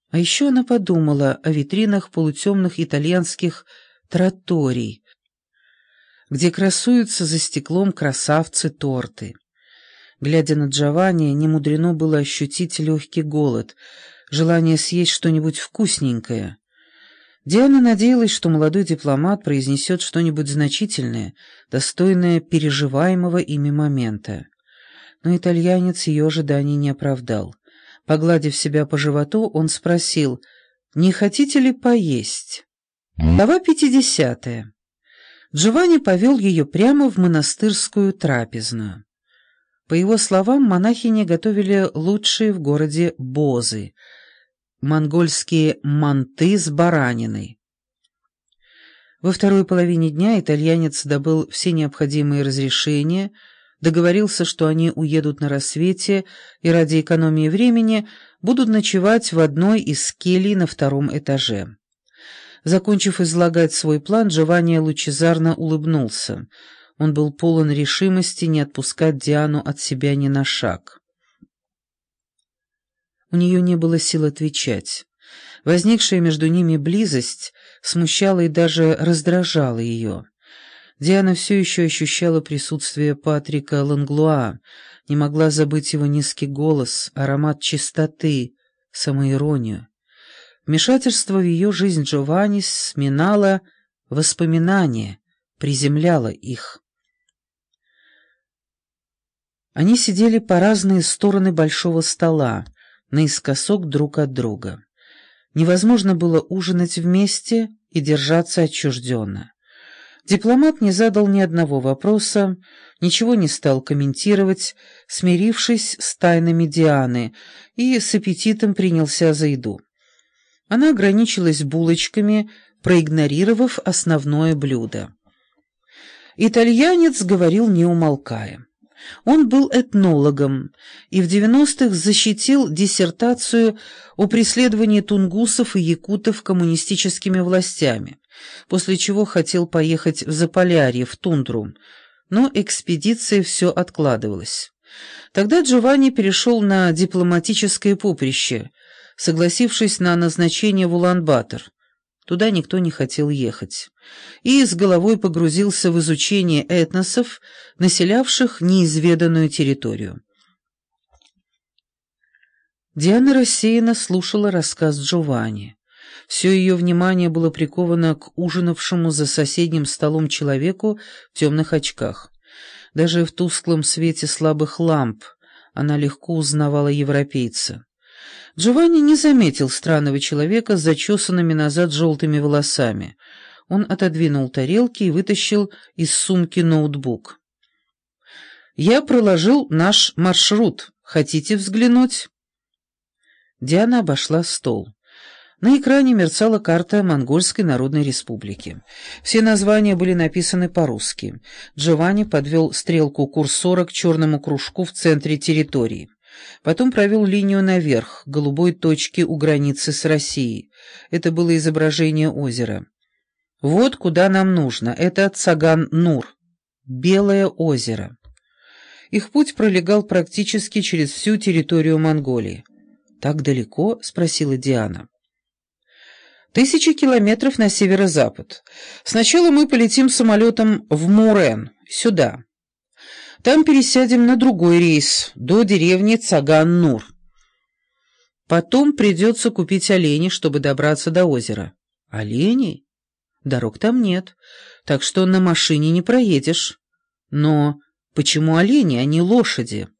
А еще она подумала о витринах полутемных итальянских тратторий, где красуются за стеклом красавцы-торты. Глядя на Джованни, немудрено было ощутить легкий голод, желание съесть что-нибудь вкусненькое. Диана надеялась, что молодой дипломат произнесет что-нибудь значительное, достойное переживаемого ими момента. Но итальянец ее ожиданий не оправдал. Погладив себя по животу, он спросил: «Не хотите ли поесть?» Глава 50. Джованни повел ее прямо в монастырскую трапезную. По его словам, монахини готовили лучшие в городе бозы, монгольские манты с бараниной. Во второй половине дня итальянец добыл все необходимые разрешения, договорился, что они уедут на рассвете и ради экономии времени будут ночевать в одной из келий на втором этаже. Закончив излагать свой план, Джованни лучезарно улыбнулся. Он был полон решимости не отпускать Диану от себя ни на шаг. У нее не было сил отвечать. Возникшая между ними близость смущала и даже раздражала ее. Диана все еще ощущала присутствие Патрика Ланглуа, не могла забыть его низкий голос, аромат чистоты, самоиронию. Вмешательство в ее жизнь Джованни сминало воспоминания, приземляло их. Они сидели по разные стороны большого стола, наискосок друг от друга. Невозможно было ужинать вместе и держаться отчужденно. Дипломат не задал ни одного вопроса, ничего не стал комментировать, смирившись с тайнами Дианы, и с аппетитом принялся за еду. Она ограничилась булочками, проигнорировав основное блюдо. Итальянец говорил не умолкая. Он был этнологом и в 90-х защитил диссертацию о преследовании тунгусов и якутов коммунистическими властями, после чего хотел поехать в Заполярье, в тундру, но экспедиция все откладывалась. Тогда Джованни перешел на дипломатическое поприще, согласившись на назначение в Улан-Батор. Туда никто не хотел ехать. И с головой погрузился в изучение этносов, населявших неизведанную территорию. Диана рассеянно слушала рассказ Джованни. Все ее внимание было приковано к ужинавшему за соседним столом человеку в темных очках. Даже в тусклом свете слабых ламп она легко узнавала европейца. Джованни не заметил странного человека с зачесанными назад желтыми волосами. Он отодвинул тарелки и вытащил из сумки ноутбук. «Я проложил наш маршрут. Хотите взглянуть?» Диана обошла стол. На экране мерцала карта Монгольской Народной Республики. Все названия были написаны по-русски. Джованни подвел стрелку курсора к черному кружку в центре территории. Потом провел линию наверх, к голубой точке у границы с Россией. Это было изображение озера. «Вот куда нам нужно. Это Цаган-Нур. Белое озеро». Их путь пролегал практически через всю территорию Монголии. «Так далеко?» — спросила Диана. 1000 километров на северо-запад. Сначала мы полетим самолетом в Мурен, сюда. Там пересядем на другой рейс, до деревни Цаган-Нур. Потом придется купить оленей, чтобы добраться до озера. Оленей? Дорог там нет, так что на машине не проедешь. Но почему олени, а не лошади?